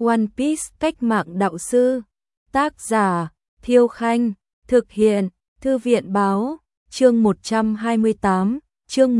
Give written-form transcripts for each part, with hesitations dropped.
One Piece cách mạng đạo sư. Tác giả Thiêu Khanh. Thực hiện Thư viện Báo. Chương 128. Chương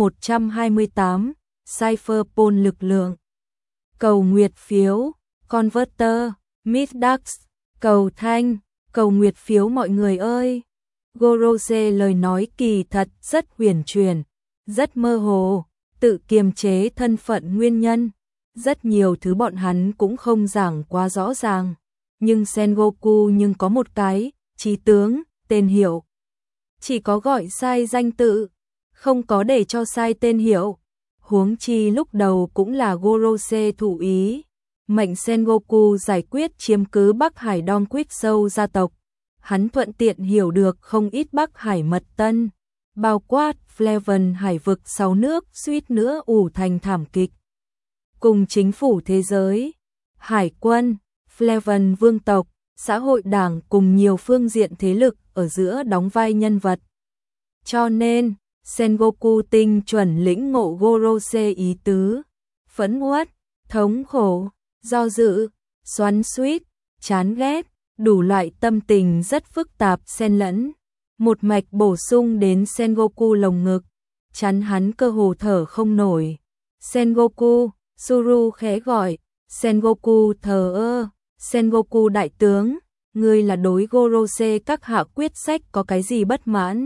128. Cypherpunk lực lượng. Cầu nguyệt phiếu. Converter. Middax. Cầu thanh. Cầu nguyệt phiếu mọi người ơi. Gorose lời nói kỳ thật rất huyền truyền, rất mơ hồ, tự kiềm chế thân phận nguyên nhân. Rất nhiều thứ bọn hắn cũng không giảng quá rõ ràng. Nhưng Sengoku nhưng có một cái, chí tướng, tên hiệu. Chỉ có gọi sai danh tự, không có để cho sai tên hiệu. Huống chi lúc đầu cũng là Gorose thủ ý. Mệnh Sengoku giải quyết chiếm cứ Bắc Hải Dong Quýt Sâu gia tộc. Hắn thuận tiện hiểu được không ít Bắc Hải mật tân, bao quát Flaven hải vực 6 nước suýt nữa ủ thành thảm kịch. Cùng chính phủ thế giới, hải quân, Flaven vương tộc, xã hội đảng cùng nhiều phương diện thế lực ở giữa đóng vai nhân vật. Cho nên, Sengoku tinh chuẩn lĩnh ngộ Gorose ý tứ, phẫn uất, thống khổ, do dự, xoắn xuýt, chán ghét, đủ loại tâm tình rất phức tạp xen lẫn, một mạch bổ sung đến Sengoku lồng ngực, chắn hắn cơ hồ thở không nổi. Sengoku, Suru khẽ gọi. Sengoku thờ ơ. Sengoku đại tướng, ngươi là đối Gorose các hạ quyết sách có cái gì bất mãn?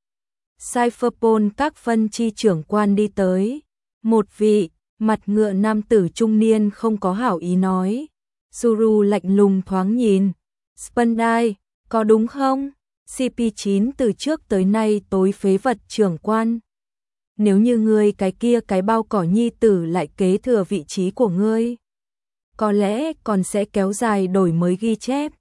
Cypherpunk các phân chi trưởng quan đi tới. Một vị, mặt ngựa nam tử trung niên không có hảo ý nói. Suru lạnh lùng thoáng nhìn. Spandai, có đúng không? CP9 từ trước tới nay tối phế vật trưởng quan. Nếu như ngươi cái kia cái bao cỏ nhi tử lại kế thừa vị trí của ngươi, có lẽ còn sẽ kéo dài đổi mới ghi chép.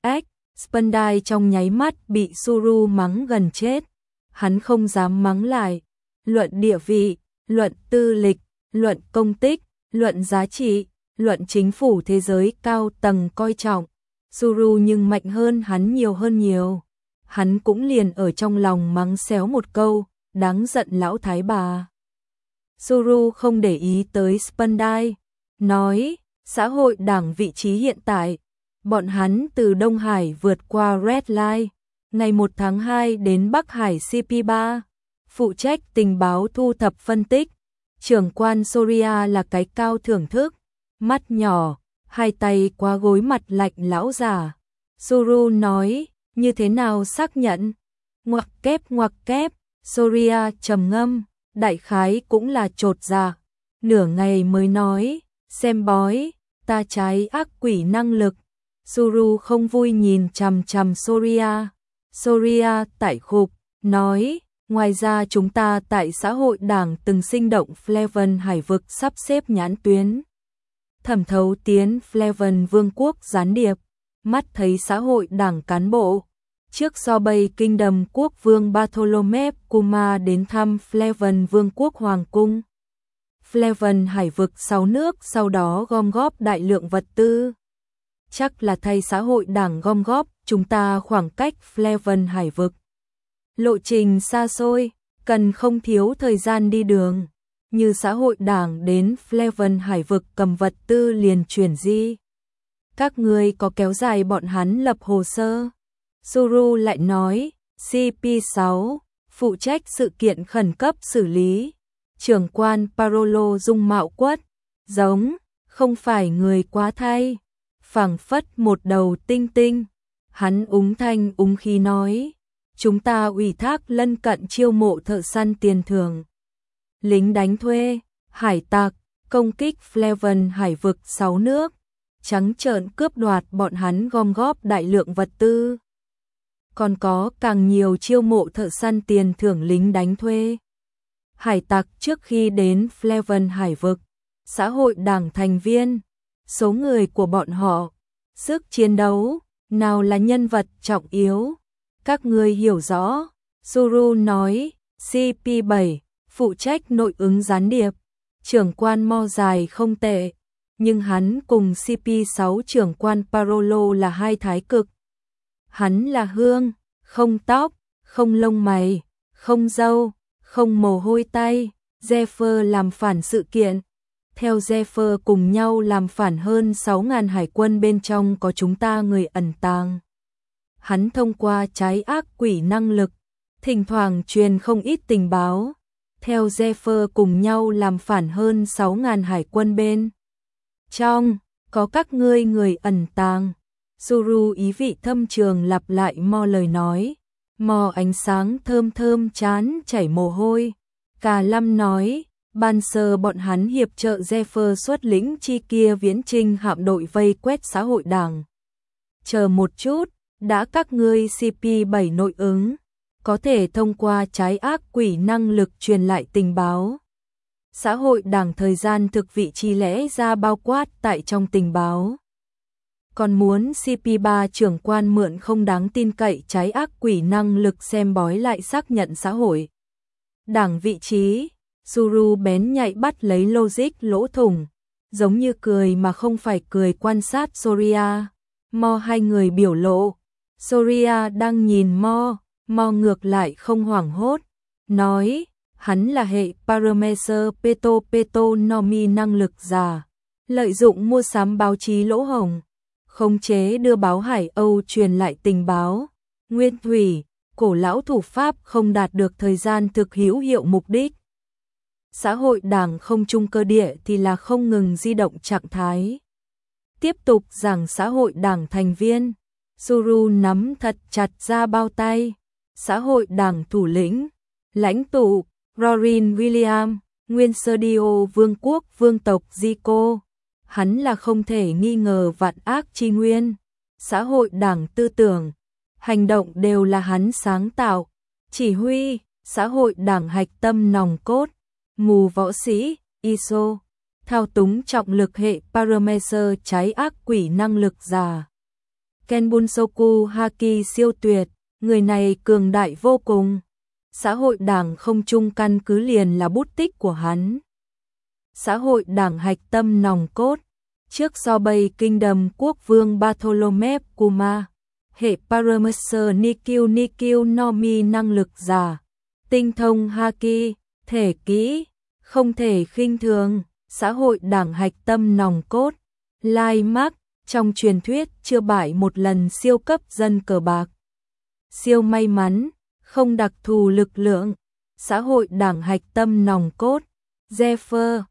Spandai trong nháy mắt bị Suru mắng gần chết. Hắn không dám mắng lại. Luận địa vị, luận tư lịch, luận công tích, luận giá trị, luận chính phủ thế giới cao tầng coi trọng. Suru nhưng mạnh hơn hắn nhiều. Hắn cũng liền ở trong lòng mắng xéo một câu, đáng giận lão thái bà. Suru không để ý tới Spandai, nói, xã hội đảng vị trí hiện tại, bọn hắn từ Đông Hải vượt qua Red Line, ngày 1 tháng 2 đến Bắc Hải CP3, phụ trách tình báo thu thập phân tích. Trưởng quan Soria là cái cao thưởng thức, mắt nhỏ, hai tay qua gối mặt lạnh lão già. Suru nói, như thế nào xác nhận? Ngoặc kép, Soria trầm ngâm, đại khái cũng là chột dạ. Nửa ngày mới nói, xem bói, ta trái ác quỷ năng lực. Suru không vui nhìn chằm chằm Soria. Soria tải khục, nói, ngoài ra chúng ta tại xã hội đảng từng sinh động Flaven hải vực sắp xếp nhãn tuyến. Thẩm thấu tiến Flaven vương quốc gián điệp, mắt thấy xã hội đảng cán bộ. Trước do Bay Kingdom quốc vương Bartholomew Kuma đến thăm Flaven vương quốc hoàng cung. Flaven hải vực 6 nước sau đó gom góp đại lượng vật tư. Chắc là thay xã hội đảng gom góp, chúng ta khoảng cách Flaven hải vực. Lộ trình xa xôi, cần không thiếu thời gian đi đường. Như xã hội đảng đến Flaven hải vực cầm vật tư liền chuyển di. Các ngươi có kéo dài bọn hắn lập hồ sơ. Suru lại nói, CP6, phụ trách sự kiện khẩn cấp xử lý. Trưởng quan Parolo dung mạo quất, giống, không phải người quá thay. Phảng phất một đầu tinh tinh. Hắn úng thanh úng khí nói, chúng ta ủy thác lân cận chiêu mộ thợ săn tiền thưởng. Lính đánh thuê, hải tặc, công kích Flaven hải vực 6 nước, trắng trợn cướp đoạt bọn hắn gom góp đại lượng vật tư. Còn có càng nhiều chiêu mộ thợ săn tiền thưởng lính đánh thuê. Hải tặc trước khi đến Flaven hải vực, xã hội đảng thành viên, số người của bọn họ, sức chiến đấu, nào là nhân vật trọng yếu. Các ngươi hiểu rõ. Suru nói, CP7, phụ trách nội ứng gián điệp. Trưởng quan mo dài không tệ, nhưng hắn cùng CP6 trưởng quan Parolo là hai thái cực. Hắn là hương, không tóc, không lông mày, không râu, không mồ hôi tay. Zephyr làm phản sự kiện. theo Zephyr cùng nhau làm phản hơn 6.000 hải quân, bên trong có chúng ta người ẩn tàng. Hắn thông qua trái ác quỷ năng lực, thỉnh thoảng truyền không ít tình báo. Theo Zephyr cùng nhau làm phản hơn 6.000 hải quân, bên trong có các ngươi người ẩn tàng. Suru ý vị thâm trường lặp lại Mo lời nói. Mo ánh sáng thơm thơm chán chảy mồ hôi. Cà Lâm nói, ban sơ bọn hắn hiệp trợ Zephyr xuất lĩnh chi kia viễn trinh hạm đội vây quét xã hội đảng. Chờ một chút, đã các ngươi CP7 nội ứng, có thể thông qua trái ác quỷ năng lực truyền lại tình báo. Xã hội đảng thời gian thực vị trí lẽ ra bao quát tại trong tình báo. Còn muốn CP3 trưởng quan mượn không đáng tin cậy trái ác quỷ năng lực xem bói lại xác nhận xã hội đảng vị trí. Suru bén nhạy bắt lấy logic lỗ thủng, giống như cười mà không phải cười quan sát Soria. Mo hai người biểu lộ. Soria đang nhìn Mo ngược lại không hoảng hốt, nói, hắn là hệ Parameter Peto Nomi năng lực giả, lợi dụng mua sắm báo chí lỗ hổng, khống chế đưa báo Hải Âu truyền lại tình báo. Nguyên thủy, cổ lão thủ pháp không đạt được thời gian thực hữu hiệu mục đích. Xã hội đảng không trung cơ địa thì là không ngừng di động trạng thái. Tiếp tục giảng xã hội đảng thành viên. Suru nắm thật chặt ra bao tay. Xã hội đảng thủ lĩnh, lãnh tụ, Rorin William, nguyên sơ Dio vương quốc vương tộc Zico. Hắn là không thể nghi ngờ vạn ác chi nguyên. Xã hội đảng tư tưởng, hành động đều là hắn sáng tạo, chỉ huy. Xã hội đảng hạch tâm nòng cốt, mù võ sĩ, ISO, thao túng trọng lực hệ Parameter trái ác quỷ năng lực giả. Kenbunsoku Haki siêu tuyệt, người này cường đại vô cùng. Xã hội đảng không trung căn cứ liền là bút tích của hắn. Xã hội đảng hạch tâm nòng cốt, trước do Bay Kingdom quốc vương Bartholomew Kuma, hệ Parameter Nikyu Nomi năng lực giả, tinh thông Haki, thể kỹ, không thể khinh thường. Xã hội đảng hạch tâm nòng cốt, Lai Mark, trong truyền thuyết chưa bại một lần siêu cấp dân cờ bạc. Siêu may mắn, không đặc thù lực lượng. Xã hội đảng hạch tâm nòng cốt, Zephyr,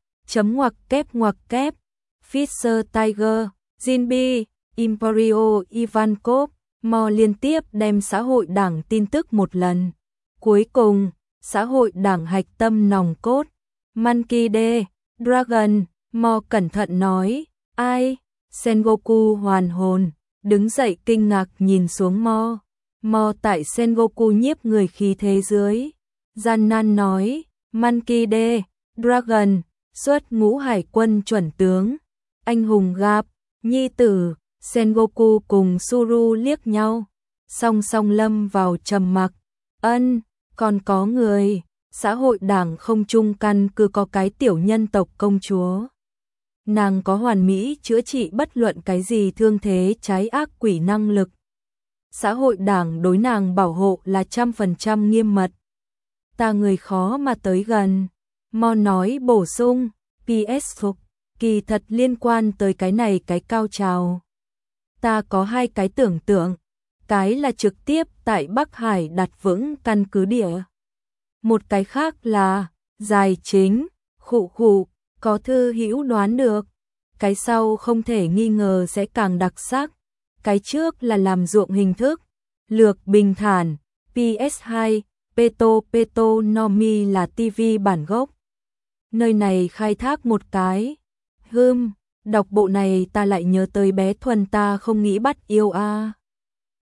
ngoặc kép, Fisher Tiger, Jinbi, Emporio Ivankov. Mo liên tiếp đem xã hội đảng tin tức một lần. Cuối cùng, xã hội đảng hạch tâm nòng cốt, Monkey D. Dragon. Mo cẩn thận nói, ai? Sengoku hoàn hồn, đứng dậy kinh ngạc nhìn xuống Mo. Mo tại Sengoku nhiếp người khí thế dưới. Gian nan nói, Monkey D. Dragon, xuất ngũ hải quân chuẩn tướng. Anh hùng gặp, nhi tử. Sengoku cùng Suru liếc nhau, song song lâm vào trầm mặc. Ân, còn có người. Xã hội đảng không trung căn cứ có cái tiểu nhân tộc công chúa. Nàng có hoàn mỹ chữa trị bất luận cái gì thương thế trái ác quỷ năng lực. Xã hội đảng đối nàng bảo hộ là 100% nghiêm mật. Ta người khó mà tới gần. Mo nói bổ sung, PS phục, kỳ thật liên quan tới cái này cái cao trào. Ta có hai cái tưởng tượng, cái là trực tiếp tại Bắc Hải đặt vững căn cứ địa. Một cái khác là, dài chính, khụ, có thư hữu đoán được. Cái sau không thể nghi ngờ sẽ càng đặc sắc. Cái trước là làm ruộng hình thức, lược bình thản, PS2, Peto Nomi là TV bản gốc. Nơi này khai thác một cái. Đọc bộ này ta lại nhớ tới bé Thuần ta không nghĩ bắt yêu a.